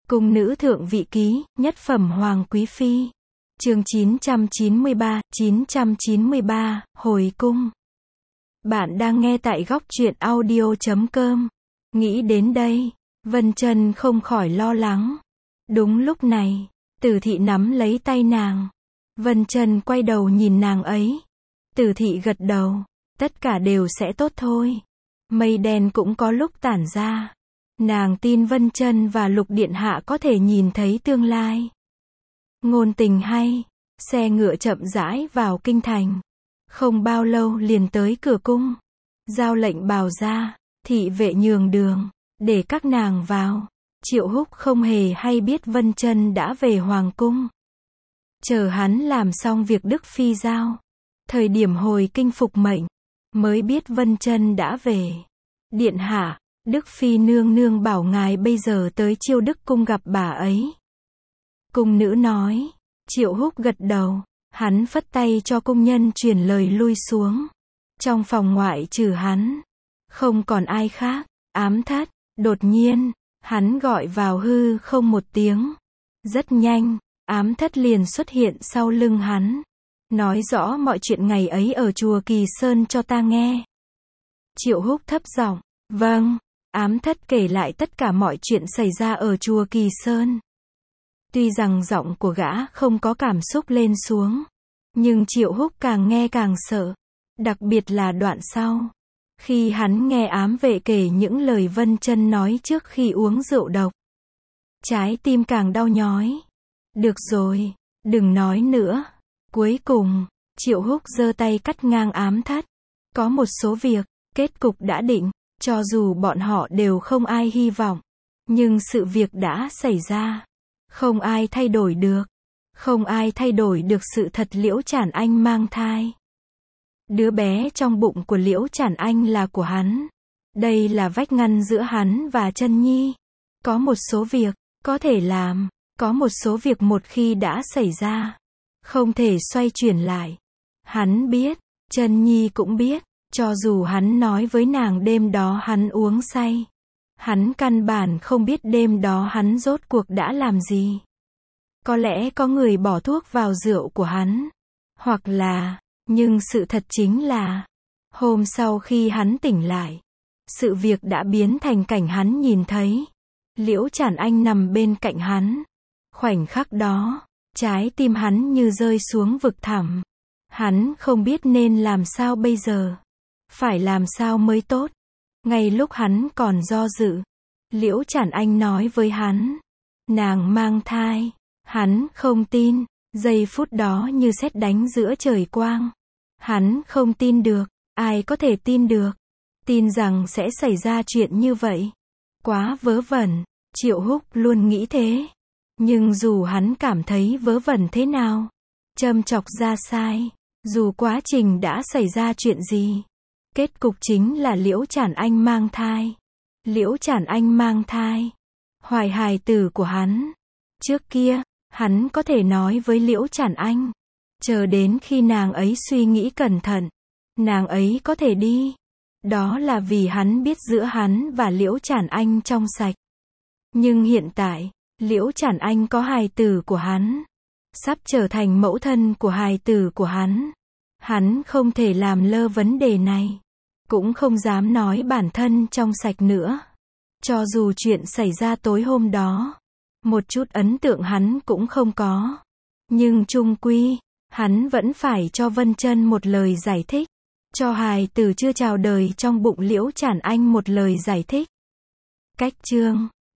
Cung nữ thượng vị ký, nhất phẩm hoàng quý phi. Chương 993, hồi cung. Bạn đang nghe tại góc truyện audio.com. Nghĩ đến đây, Vân Chân không khỏi lo lắng. Đúng lúc này, Tử Thị nắm lấy tay nàng. Vân Chân quay đầu nhìn nàng ấy. Tử Thị gật đầu, tất cả đều sẽ tốt thôi. Mây đen cũng có lúc tản ra. Nàng tin Vân Chân và Lục Điện Hạ có thể nhìn thấy tương lai. Ngôn tình hay, xe ngựa chậm rãi vào kinh thành. Không bao lâu liền tới cửa cung. Giao lệnh bào ra, thị vệ nhường đường, để các nàng vào. Triệu Húc không hề hay biết Vân Chân đã về hoàng cung. Chờ hắn làm xong việc Đức Phi giao. Thời điểm hồi kinh phục mệnh, mới biết Vân Chân đã về. Điện hạ, Đức Phi nương nương bảo ngài bây giờ tới Chiêu Đức cung gặp bà ấy. Cung nữ nói. Triệu Húc gật đầu, hắn phất tay cho cung nhân truyền lời lui xuống. Trong phòng ngoại trừ hắn, không còn ai khác. Ám Thất, đột nhiên, hắn gọi vào hư không một tiếng. Rất nhanh, Ám Thất liền xuất hiện sau lưng hắn. Nói rõ mọi chuyện ngày ấy ở chùa Kỳ Sơn cho ta nghe. Triệu Húc thấp giọng, vâng. Ám Thất kể lại tất cả mọi chuyện xảy ra ở chùa Kỳ Sơn. Tuy rằng giọng của gã không có cảm xúc lên xuống, nhưng Triệu Húc càng nghe càng sợ. Đặc biệt là đoạn sau. Khi hắn nghe ám vệ kể những lời Vân Chân nói trước khi uống rượu độc. Trái tim càng đau nhói. Được rồi, đừng nói nữa. Cuối cùng, Triệu Húc giơ tay cắt ngang Ám Thất. Có một số việc, kết cục đã định, cho dù bọn họ đều không ai hy vọng. Nhưng sự việc đã xảy ra. Không ai thay đổi được. Không ai thay đổi được sự thật Liễu Trản Anh mang thai. Đứa bé trong bụng của Liễu Trản Anh là của hắn. Đây là vách ngăn giữa hắn và Chân Nhi. Có một số việc, có thể làm. Có một số việc một khi đã xảy ra, không thể xoay chuyển lại. Hắn biết, Chân Nhi cũng biết. Cho dù hắn nói với nàng đêm đó hắn uống say. Hắn căn bản không biết đêm đó hắn rốt cuộc đã làm gì. Có lẽ có người bỏ thuốc vào rượu của hắn. Hoặc là, nhưng sự thật chính là, hôm sau khi hắn tỉnh lại, sự việc đã biến thành cảnh hắn nhìn thấy. Liễu Trản Anh nằm bên cạnh hắn. Khoảnh khắc đó, trái tim hắn như rơi xuống vực thẳm. Hắn không biết nên làm sao bây giờ. Phải làm sao mới tốt. Ngay lúc hắn còn do dự, Liễu Trản Anh nói với hắn, nàng mang thai. Hắn không tin. Giây phút đó như sét đánh giữa trời quang. Hắn không tin được. Ai có thể tin được? Tin rằng sẽ xảy ra chuyện như vậy. Quá vớ vẩn. Triệu Húc luôn nghĩ thế. Nhưng dù hắn cảm thấy vớ vẩn thế nào, châm chọc ra sai, dù quá trình đã xảy ra chuyện gì, kết cục chính là Liễu Trản Anh mang thai. Liễu Trản Anh mang thai. Hoài hài tử của hắn. Trước kia, hắn có thể nói với Liễu Trản Anh. Chờ đến khi nàng ấy suy nghĩ cẩn thận, nàng ấy có thể đi. Đó là vì hắn biết giữa hắn và Liễu Trản Anh trong sạch. Nhưng hiện tại, Liễu Trản Anh có hài tử của hắn. Sắp trở thành mẫu thân của hài tử của hắn. Hắn không thể làm lơ vấn đề này. Cũng không dám nói bản thân trong sạch nữa. Cho dù chuyện xảy ra tối hôm đó, một chút ấn tượng hắn cũng không có. Nhưng chung quy, hắn vẫn phải cho Vân Chân một lời giải thích. Cho hài tử chưa chào đời trong bụng Liễu Trản Anh một lời giải thích. Cách chương